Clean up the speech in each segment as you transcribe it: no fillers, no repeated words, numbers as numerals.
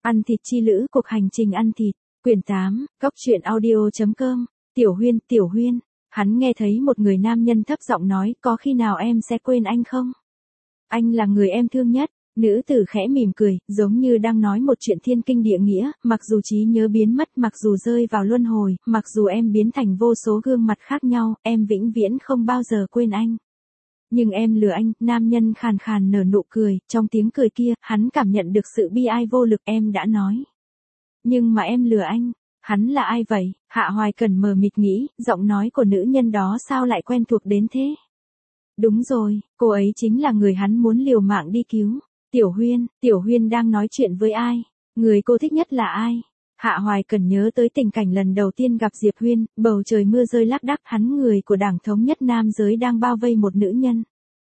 Ăn thịt chi lữ, cuộc hành trình ăn thịt, quyển 8, góc truyện audio.com, Tiểu Huyên, hắn nghe thấy một người nam nhân thấp giọng nói, có khi nào em sẽ quên anh không? Anh là người em thương nhất. Nữ tử khẽ mỉm cười, giống như đang nói một chuyện thiên kinh địa nghĩa, mặc dù trí nhớ biến mất, mặc dù rơi vào luân hồi, mặc dù em biến thành vô số gương mặt khác nhau, em vĩnh viễn không bao giờ quên anh. Nhưng em lừa anh, nam nhân khàn khàn nở nụ cười, trong tiếng cười kia, hắn cảm nhận được sự bi ai vô lực, em đã nói. Nhưng mà em lừa anh, hắn là ai vậy? Hạ Hoài Cẩn mờ mịt nghĩ, giọng nói của nữ nhân đó sao lại quen thuộc đến thế? Đúng rồi, cô ấy chính là người hắn muốn liều mạng đi cứu. Tiểu Huyên đang nói chuyện với ai? Người cô thích nhất là ai? Hạ Hoài Cẩn nhớ tới tình cảnh lần đầu tiên gặp Diệp Huyên, bầu trời mưa rơi lác đác, hắn người của Đảng Thống Nhất Nam giới đang bao vây một nữ nhân.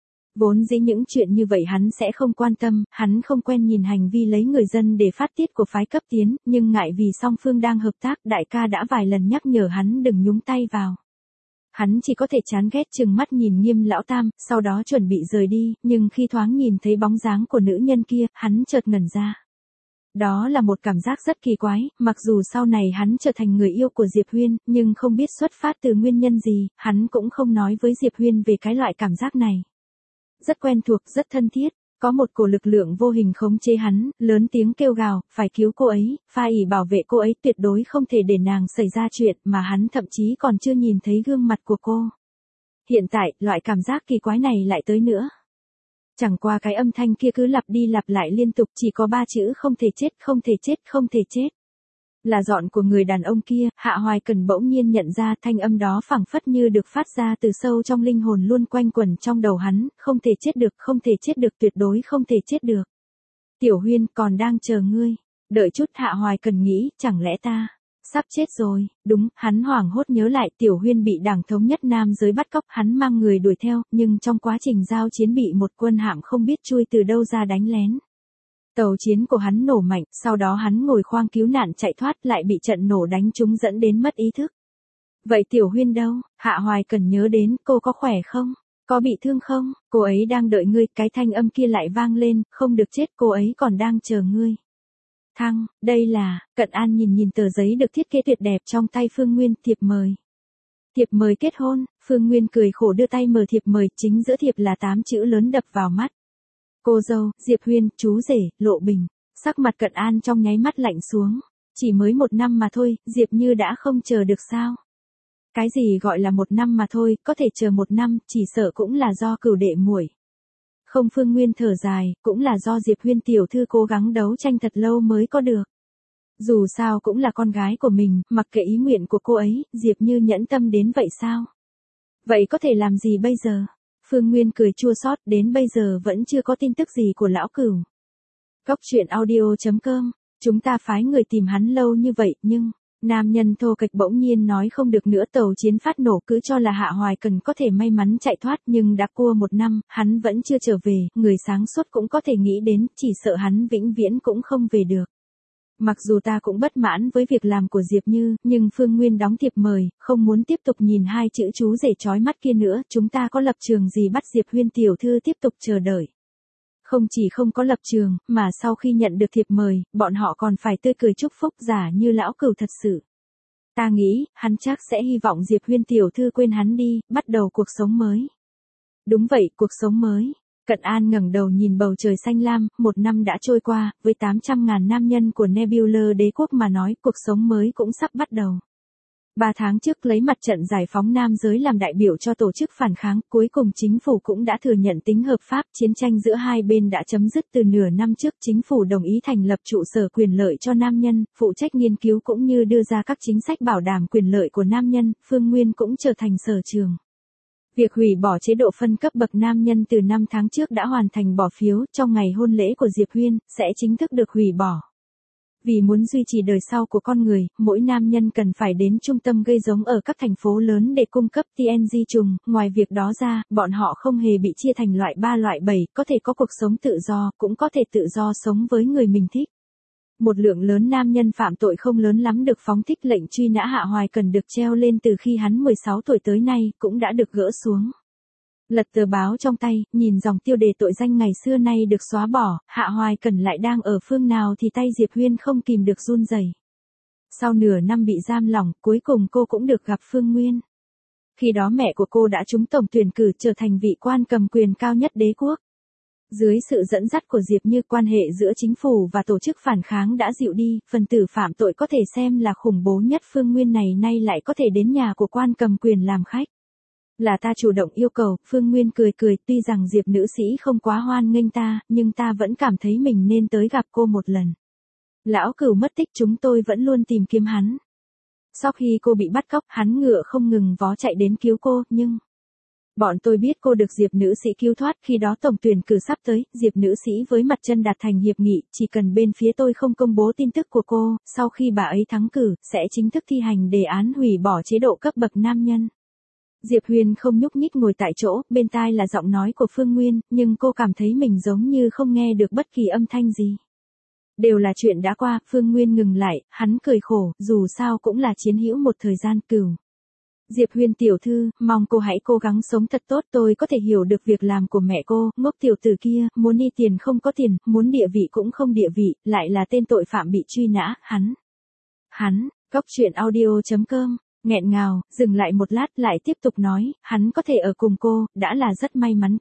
Vốn dĩ những chuyện như vậy hắn sẽ không quan tâm, hắn không quen nhìn hành vi lấy người dân để phát tiết của phái cấp tiến, nhưng ngại vì song phương đang hợp tác, đại ca đã vài lần nhắc nhở hắn đừng nhúng tay vào. Hắn chỉ có thể chán ghét chừng mắt nhìn Nghiêm lão tam, sau đó chuẩn bị rời đi, nhưng khi thoáng nhìn thấy bóng dáng của nữ nhân kia, hắn chợt ngẩn ra. Đó là một cảm giác rất kỳ quái, mặc dù sau này hắn trở thành người yêu của Diệp Huyên, nhưng không biết xuất phát từ nguyên nhân gì, hắn cũng không nói với Diệp Huyên về cái loại cảm giác này. Rất quen thuộc, rất thân thiết, có một cổ lực lượng vô hình khống chế hắn, lớn tiếng kêu gào, phải cứu cô ấy, pha ỷ bảo vệ cô ấy, tuyệt đối không thể để nàng xảy ra chuyện, mà hắn thậm chí còn chưa nhìn thấy gương mặt của cô. Hiện tại, loại cảm giác kỳ quái này lại tới nữa. Chẳng qua cái âm thanh kia cứ lặp đi lặp lại liên tục, chỉ có 3 chữ không thể chết, không thể chết, không thể chết. Là giọng của người đàn ông kia, Hạ Hoài Cẩn bỗng nhiên nhận ra thanh âm đó phảng phất như được phát ra từ sâu trong linh hồn luôn quanh quẩn trong đầu hắn, không thể chết được, không thể chết được, tuyệt đối không thể chết được. Tiểu Huyên còn đang chờ ngươi. Đợi chút, Hạ Hoài Cẩn nghĩ, chẳng lẽ ta sắp chết rồi? Đúng, hắn hoảng hốt nhớ lại Tiểu Huyên bị Đảng Thống Nhất Nam giới bắt cóc, hắn mang người đuổi theo, nhưng trong quá trình giao chiến bị một quân hạm không biết chui từ đâu ra đánh lén. Tàu chiến của hắn nổ mạnh, sau đó hắn ngồi khoang cứu nạn chạy thoát, lại bị trận nổ đánh trúng dẫn đến mất ý thức. Vậy Tiểu Huyên đâu? Hạ Hoài Cẩn nhớ đến, cô có khỏe không? Có bị thương không? Cô ấy đang đợi ngươi, cái thanh âm kia lại vang lên, không được chết, cô ấy còn đang chờ ngươi. Đây là, Cận An nhìn tờ giấy được thiết kế tuyệt đẹp trong tay Phương Nguyên, thiệp mời. Thiệp mời kết hôn, Phương Nguyên cười khổ đưa tay mở thiệp mời, chính giữa thiệp là 8 chữ lớn đập vào mắt. Cô dâu, Diệp Huyên, chú rể, Lộ Bình. Sắc mặt Cận An trong nháy mắt lạnh xuống. Chỉ mới 1 năm mà thôi, Diệp Như đã không chờ được sao? Cái gì gọi là 1 năm mà thôi, có thể chờ 1 năm, chỉ sợ cũng là do cửu đệ muội. Không, Phương Nguyên thở dài, cũng là do Diệp Huyên tiểu thư cố gắng đấu tranh thật lâu mới có được. Dù sao cũng là con gái của mình, mặc kệ ý nguyện của cô ấy, Diệp Như nhẫn tâm đến vậy sao? Vậy có thể làm gì bây giờ? Phương Nguyên cười chua xót, đến bây giờ vẫn chưa có tin tức gì của lão cửu. Góc truyện audio.com, chúng ta phái người tìm hắn lâu như vậy, nhưng, nam nhân thô kệch bỗng nhiên nói không được nữa, tàu chiến phát nổ, cứ cho là Hạ Hoài Cẩn có thể may mắn chạy thoát, nhưng đã qua 1 năm, hắn vẫn chưa trở về, người sáng suốt cũng có thể nghĩ đến, chỉ sợ hắn vĩnh viễn cũng không về được. Mặc dù ta cũng bất mãn với việc làm của Diệp Như, nhưng Phương Nguyên đóng thiệp mời, không muốn tiếp tục nhìn 2 chữ chú rể chói mắt kia nữa, chúng ta có lập trường gì bắt Diệp Huyên tiểu thư tiếp tục chờ đợi. Không chỉ không có lập trường, mà sau khi nhận được thiệp mời, bọn họ còn phải tươi cười chúc phúc, giả như lão cửu thật sự. Ta nghĩ, hắn chắc sẽ hy vọng Diệp Huyên tiểu thư quên hắn đi, bắt đầu cuộc sống mới. Đúng vậy, cuộc sống mới. Cận An ngẩng đầu nhìn bầu trời xanh lam, 1 năm đã trôi qua, với 800.000 nam nhân của Nebula đế quốc mà nói, cuộc sống mới cũng sắp bắt đầu. 3 tháng trước lấy mặt trận giải phóng nam giới làm đại biểu cho tổ chức phản kháng, cuối cùng chính phủ cũng đã thừa nhận tính hợp pháp, chiến tranh giữa hai bên đã chấm dứt từ nửa năm trước, chính phủ đồng ý thành lập trụ sở quyền lợi cho nam nhân, phụ trách nghiên cứu cũng như đưa ra các chính sách bảo đảm quyền lợi của nam nhân, Phương Nguyên cũng trở thành sở trường. Việc hủy bỏ chế độ phân cấp bậc nam nhân từ 5 tháng trước đã hoàn thành bỏ phiếu, trong ngày hôn lễ của Diệp Huyên, sẽ chính thức được hủy bỏ. Vì muốn duy trì đời sau của con người, mỗi nam nhân cần phải đến trung tâm gây giống ở các thành phố lớn để cung cấp TNG trùng, ngoài việc đó ra, bọn họ không hề bị chia thành loại 3 loại 7, có thể có cuộc sống tự do, cũng có thể tự do sống với người mình thích. Một lượng lớn nam nhân phạm tội không lớn lắm được phóng thích, lệnh truy nã Hạ Hoài Cẩn được treo lên từ khi hắn 16 tuổi tới nay, cũng đã được gỡ xuống. Lật tờ báo trong tay, nhìn dòng tiêu đề tội danh ngày xưa nay được xóa bỏ, Hạ Hoài Cẩn lại đang ở phương nào thì tay Diệp Huyên không kìm được run rẩy. Sau nửa năm bị giam lỏng, cuối cùng cô cũng được gặp Phương Nguyên. Khi đó mẹ của cô đã trúng tổng tuyển cử trở thành vị quan cầm quyền cao nhất đế quốc. Dưới sự dẫn dắt của Diệp Như, quan hệ giữa chính phủ và tổ chức phản kháng đã dịu đi, phần tử phạm tội có thể xem là khủng bố nhất Phương Nguyên này nay lại có thể đến nhà của quan cầm quyền làm khách. Là ta chủ động yêu cầu, Phương Nguyên cười cười, tuy rằng Diệp nữ sĩ không quá hoan nghênh ta, nhưng ta vẫn cảm thấy mình nên tới gặp cô một lần. Lão Cửu mất tích, chúng tôi vẫn luôn tìm kiếm hắn. Sau khi cô bị bắt cóc, hắn ngựa không ngừng vó chạy đến cứu cô, nhưng bọn tôi biết cô được Diệp nữ sĩ cứu thoát. Khi đó tổng tuyển cử sắp tới, Diệp nữ sĩ với mặt chân đạt thành hiệp nghị, chỉ cần bên phía tôi không công bố tin tức của cô, sau khi bà ấy thắng cử, sẽ chính thức thi hành đề án hủy bỏ chế độ cấp bậc nam nhân. Diệp Huyền không nhúc nhích ngồi tại chỗ, bên tai là giọng nói của Phương Nguyên, nhưng cô cảm thấy mình giống như không nghe được bất kỳ âm thanh gì. Đều là chuyện đã qua. Phương Nguyên ngừng lại, hắn cười khổ, dù sao cũng là chiến hữu một thời gian. Cửu Diệp Huyền tiểu thư, mong cô hãy cố gắng sống thật tốt. Tôi có thể hiểu được việc làm của mẹ cô, ngốc tiểu tử kia, muốn đi tiền không có tiền, muốn địa vị cũng không địa vị, lại là tên tội phạm bị truy nã. Hắn, Cóc Truyện Audio.com, nghẹn ngào, dừng lại một lát lại tiếp tục nói, hắn có thể ở cùng cô, đã là rất may mắn.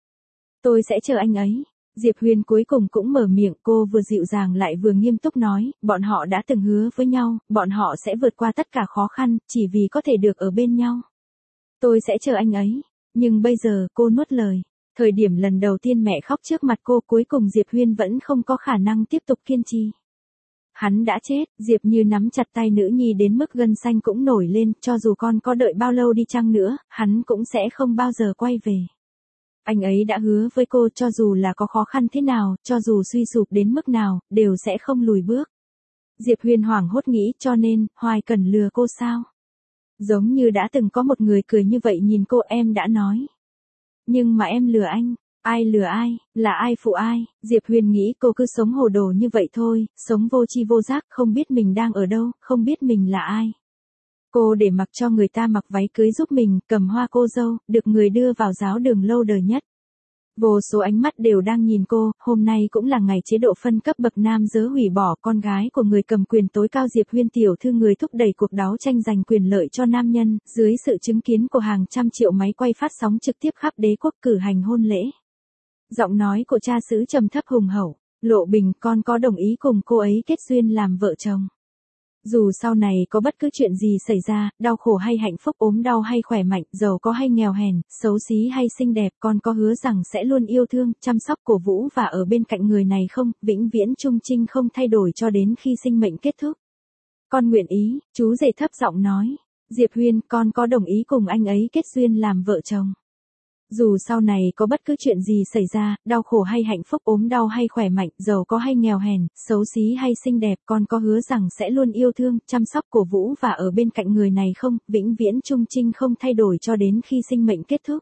Tôi sẽ chờ anh ấy. Diệp Huyền cuối cùng cũng mở miệng, cô vừa dịu dàng lại vừa nghiêm túc nói, bọn họ đã từng hứa với nhau, bọn họ sẽ vượt qua tất cả khó khăn, chỉ vì có thể được ở bên nhau. Tôi sẽ chờ anh ấy. Nhưng bây giờ, cô nuốt lời. Thời điểm lần đầu tiên mẹ khóc trước mặt cô, cuối cùng Diệp Huyền vẫn không có khả năng tiếp tục kiên trì. Hắn đã chết. Diệp Như nắm chặt tay nữ nhi đến mức gân xanh cũng nổi lên, cho dù con có đợi bao lâu đi chăng nữa, hắn cũng sẽ không bao giờ quay về. Anh ấy đã hứa với cô, cho dù là có khó khăn thế nào, cho dù suy sụp đến mức nào, đều sẽ không lùi bước. Diệp Huyền hoảng hốt nghĩ, cho nên, Hoài Cẩn lừa cô sao? Giống như đã từng có một người cười như vậy nhìn cô, em đã nói. Nhưng mà em lừa anh. Ai lừa ai, là ai phụ ai? Diệp Huyền nghĩ cô cứ sống hồ đồ như vậy thôi, sống vô tri vô giác, không biết mình đang ở đâu, không biết mình là ai. Cô để mặc cho người ta mặc váy cưới giúp mình, cầm hoa cô dâu, được người đưa vào giáo đường lâu đời nhất. Vô số ánh mắt đều đang nhìn cô, hôm nay cũng là ngày chế độ phân cấp bậc nam giới hủy bỏ. Con gái của người cầm quyền tối cao Diệp Huyền tiểu thư, người thúc đẩy cuộc đấu tranh giành quyền lợi cho nam nhân, dưới sự chứng kiến của hàng trăm triệu máy quay phát sóng trực tiếp khắp đế quốc cử hành hôn lễ. Giọng nói của cha xứ trầm thấp hùng hậu, Lộ Bình, con có đồng ý cùng cô ấy kết duyên làm vợ chồng. Dù sau này có bất cứ chuyện gì xảy ra, đau khổ hay hạnh phúc, ốm đau hay khỏe mạnh, giàu có hay nghèo hèn, xấu xí hay xinh đẹp, con có hứa rằng sẽ luôn yêu thương, chăm sóc, cổ vũ và ở bên cạnh người này không, vĩnh viễn trung trinh không thay đổi cho đến khi sinh mệnh kết thúc. Con nguyện ý, chú rể thấp giọng nói. Diệp Huyền, con có đồng ý cùng anh ấy kết duyên làm vợ chồng. Dù sau này có bất cứ chuyện gì xảy ra, đau khổ hay hạnh phúc, ốm đau hay khỏe mạnh, giàu có hay nghèo hèn, xấu xí hay xinh đẹp, con có hứa rằng sẽ luôn yêu thương, chăm sóc, cổ vũ và ở bên cạnh người này không, vĩnh viễn trung trinh không thay đổi cho đến khi sinh mệnh kết thúc.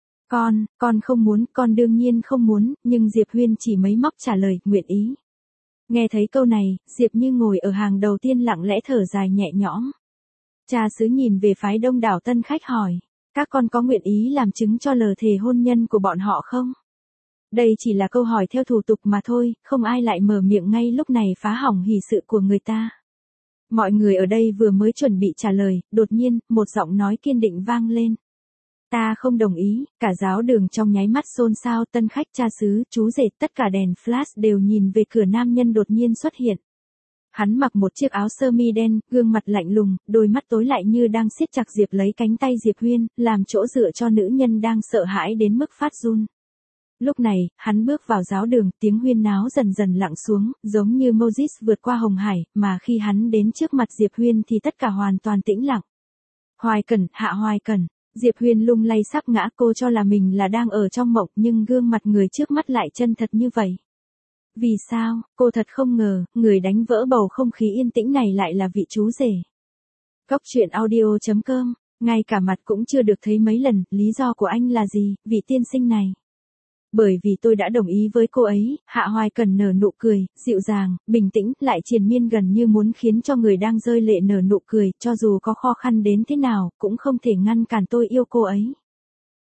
Con không muốn, con đương nhiên không muốn, nhưng Diệp Huyền chỉ mấy móc trả lời, nguyện ý. Nghe thấy câu này, Diệp Như ngồi ở hàng đầu tiên lặng lẽ thở dài nhẹ nhõm. Cha xứ nhìn về phái đông đảo tân khách hỏi. Các con có nguyện ý làm chứng cho lời thề hôn nhân của bọn họ không? Đây chỉ là câu hỏi theo thủ tục mà thôi, không ai lại mở miệng ngay lúc này phá hỏng hỷ sự của người ta. Mọi người ở đây vừa mới chuẩn bị trả lời, đột nhiên, một giọng nói kiên định vang lên. Ta không đồng ý. Cả giáo đường trong nháy mắt xôn xao, tân khách, cha xứ, chú rể, tất cả đèn flash đều nhìn về cửa nam nhân đột nhiên xuất hiện. Hắn mặc một chiếc áo sơ mi đen, gương mặt lạnh lùng, đôi mắt tối lại như đang siết chặt Diệp lấy cánh tay Diệp Huyền, làm chỗ dựa cho nữ nhân đang sợ hãi đến mức phát run. Lúc này, hắn bước vào giáo đường, tiếng huyên náo dần dần lặng xuống, giống như Moses vượt qua Hồng Hải, mà khi hắn đến trước mặt Diệp Huyền thì tất cả hoàn toàn tĩnh lặng. Hoài Cẩn, Hạ Hoài Cẩn. Diệp Huyền lung lay sắp ngã, cô cho là mình là đang ở trong mộng, nhưng gương mặt người trước mắt lại chân thật như vậy. Vì sao, cô thật không ngờ, người đánh vỡ bầu không khí yên tĩnh này lại là vị chú rể. Cóc Truyện Audio.com, ngay cả mặt cũng chưa được thấy mấy lần, lý do của anh là gì, vị tiên sinh này? Bởi vì tôi đã đồng ý với cô ấy. Hạ Hoài Cẩn nở nụ cười, dịu dàng, bình tĩnh, lại triền miên gần như muốn khiến cho người đang rơi lệ nở nụ cười, cho dù có khó khăn đến thế nào, cũng không thể ngăn cản tôi yêu cô ấy.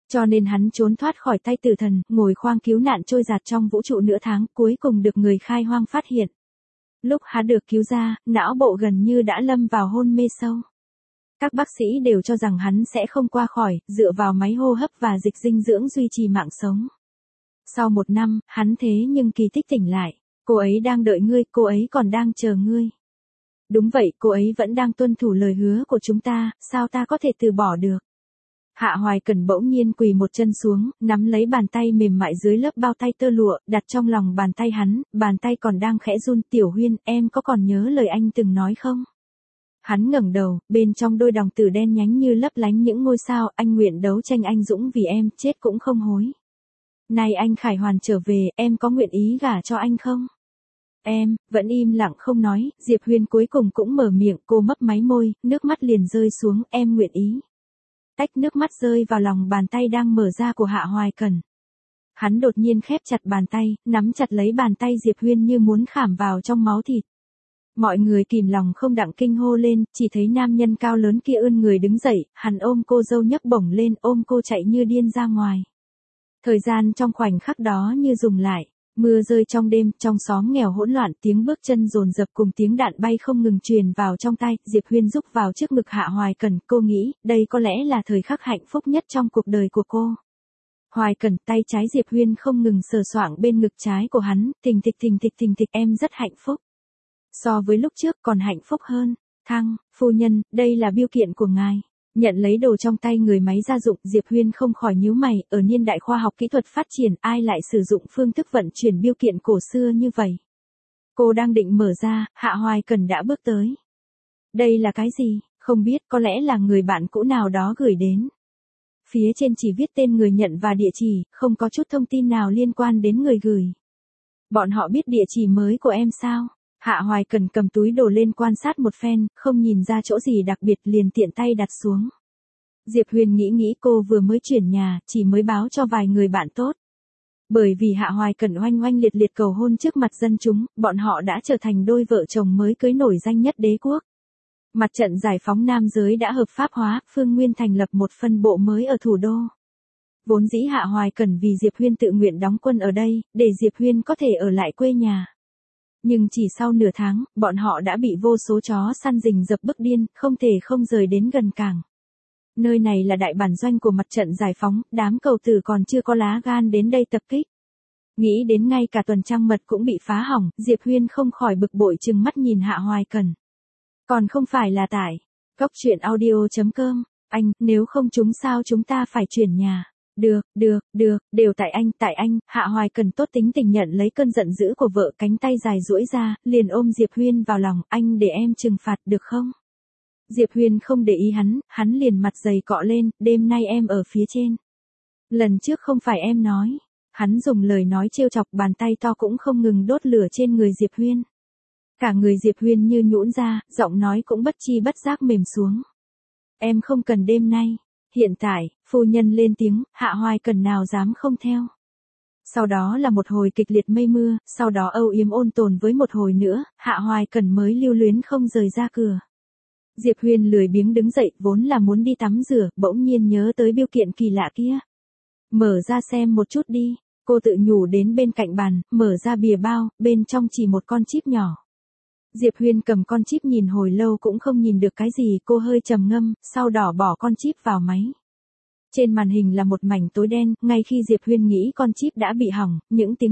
Cho nên hắn trốn thoát khỏi tay tử thần, ngồi khoang cứu nạn trôi dạt trong vũ trụ nửa tháng, cuối cùng được người khai hoang phát hiện. Lúc hắn được cứu ra, não bộ gần như đã lâm vào hôn mê sâu. Các bác sĩ đều cho rằng hắn sẽ không qua khỏi, dựa vào máy hô hấp và dịch dinh dưỡng duy trì mạng sống. Sau 1 năm, hắn thế nhưng kỳ tích tỉnh lại. Cô ấy đang đợi ngươi, cô ấy còn đang chờ ngươi. Đúng vậy, cô ấy vẫn đang tuân thủ lời hứa của chúng ta, sao ta có thể từ bỏ được. Hạ Hoài Cẩn bỗng nhiên quỳ một chân xuống, nắm lấy bàn tay mềm mại dưới lớp bao tay tơ lụa, đặt trong lòng bàn tay hắn, bàn tay còn đang khẽ run. Tiểu Huyên, em có còn nhớ lời anh từng nói không? Hắn ngẩng đầu, bên trong đôi đồng tử đen nhánh như lấp lánh những ngôi sao, anh nguyện đấu tranh anh dũng vì em, chết cũng không hối. Này anh Khải Hoàn trở về, em có nguyện ý gả cho anh không? Em, vẫn im lặng không nói, Diệp Huyên cuối cùng cũng mở miệng, cô mấp máy môi, nước mắt liền rơi xuống, em nguyện ý. Tách nước mắt rơi vào lòng bàn tay đang mở ra của Hạ Hoài Cẩn. Hắn đột nhiên khép chặt bàn tay, nắm chặt lấy bàn tay Diệp Huyên như muốn khảm vào trong máu thịt. Mọi người kìm lòng không đặng kinh hô lên, chỉ thấy nam nhân cao lớn kia ươn người đứng dậy, hắn ôm cô dâu nhấc bổng lên, ôm cô chạy như điên ra ngoài. Thời gian trong khoảnh khắc đó như dừng lại. Mưa rơi trong đêm, trong xóm nghèo hỗn loạn, tiếng bước chân dồn dập cùng tiếng đạn bay không ngừng truyền vào trong tai. Diệp Huyên rúc vào trước ngực Hạ Hoài Cẩn, cô nghĩ, đây có lẽ là thời khắc hạnh phúc nhất trong cuộc đời của cô. Hoài Cẩn, tay trái Diệp Huyên không ngừng sờ soạng bên ngực trái của hắn, thình thịch, em rất hạnh phúc. So với lúc trước còn hạnh phúc hơn. Thăng, phu nhân, đây là bưu kiện của ngài. Nhận lấy đồ trong tay người máy gia dụng, Diệp Huyên không khỏi nhíu mày, ở niên đại khoa học kỹ thuật phát triển, ai lại sử dụng phương thức vận chuyển bưu kiện cổ xưa như vậy. Cô đang định mở ra, Hạ Hoài Cẩn đã bước tới. Đây là cái gì, không biết, có lẽ là người bạn cũ nào đó gửi đến. Phía trên chỉ viết tên người nhận và địa chỉ, không có chút thông tin nào liên quan đến người gửi. Bọn họ biết địa chỉ mới của em sao? Hạ Hoài Cẩn cầm túi đồ lên quan sát một phen, không nhìn ra chỗ gì đặc biệt liền tiện tay đặt xuống. Diệp Huyền nghĩ cô vừa mới chuyển nhà, chỉ mới báo cho vài người bạn tốt. Bởi vì Hạ Hoài Cẩn oanh liệt cầu hôn trước mặt dân chúng, bọn họ đã trở thành đôi vợ chồng mới cưới nổi danh nhất đế quốc. Mặt trận giải phóng nam giới đã hợp pháp hóa, Phương Nguyên thành lập một phân bộ mới ở thủ đô. Vốn dĩ Hạ Hoài Cẩn vì Diệp Huyên tự nguyện đóng quân ở đây, để Diệp Huyên có thể ở lại quê nhà. Nhưng chỉ sau nửa tháng, bọn họ đã bị vô số chó săn rình rập bức điên, không thể không rời đến gần cảng. Nơi này là đại bản doanh của mặt trận giải phóng, đám cầu tử còn chưa có lá gan đến đây tập kích. Nghĩ đến ngay cả tuần trăng mật cũng bị phá hỏng, Diệp Huyên không khỏi bực bội trừng mắt nhìn Hạ Hoài Cẩn. Còn không phải là tại goctruyện.audio.com, anh, nếu không chúng sao chúng ta phải chuyển nhà. Được, đều tại anh, Hạ Hoài Cẩn tốt tính tình nhận lấy cơn giận dữ của vợ, cánh tay dài duỗi ra, liền ôm Diệp Huyên vào lòng, anh để em trừng phạt được không? Diệp Huyên không để ý hắn liền mặt dày cọ lên, đêm nay em ở phía trên. Lần trước không phải em nói. Hắn dùng lời nói trêu chọc, bàn tay to cũng không ngừng đốt lửa trên người Diệp Huyên. Cả người Diệp Huyên như nhũn ra, giọng nói cũng bất chi bất giác mềm xuống. Em không cần đêm nay. Hiện tại, phu nhân lên tiếng, Hạ Hoài Cẩn nào dám không theo. Sau đó là một hồi kịch liệt mây mưa, sau đó âu yếm ôn tồn với một hồi nữa, Hạ Hoài Cẩn mới lưu luyến không rời ra cửa. Diệp Huyên lười biếng đứng dậy, vốn là muốn đi tắm rửa, bỗng nhiên nhớ tới bưu kiện kỳ lạ kia. Mở ra xem một chút đi, cô tự nhủ đến bên cạnh bàn, mở ra bìa bao, bên trong chỉ một con chip nhỏ. Diệp Huyên cầm con chip nhìn hồi lâu cũng không nhìn được cái gì, cô hơi trầm ngâm, sau đó bỏ con chip vào máy. Trên màn hình là một mảnh tối đen, ngay khi Diệp Huyên nghĩ con chip đã bị hỏng, những tiếng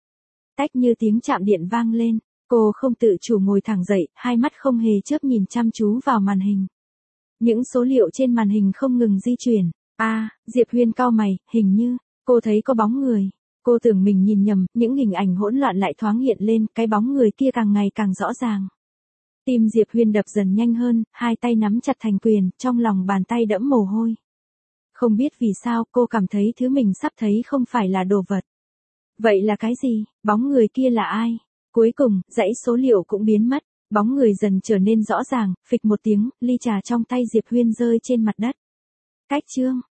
tách như tiếng chạm điện vang lên. Cô không tự chủ ngồi thẳng dậy, hai mắt không hề chớp nhìn chăm chú vào màn hình. Những số liệu trên màn hình không ngừng di chuyển. Diệp Huyên cau mày, hình như, cô thấy có bóng người. Cô tưởng mình nhìn nhầm, những hình ảnh hỗn loạn lại thoáng hiện lên, cái bóng người kia càng ngày càng rõ ràng. Tim Diệp Huyên đập dần nhanh hơn, hai tay nắm chặt thành quyền, trong lòng bàn tay đẫm mồ hôi. Không biết vì sao, cô cảm thấy thứ mình sắp thấy không phải là đồ vật. Vậy là cái gì? Bóng người kia là ai? Cuối cùng, dãy số liệu cũng biến mất, bóng người dần trở nên rõ ràng, phịch một tiếng, ly trà trong tay Diệp Huyên rơi trên mặt đất. Cách chương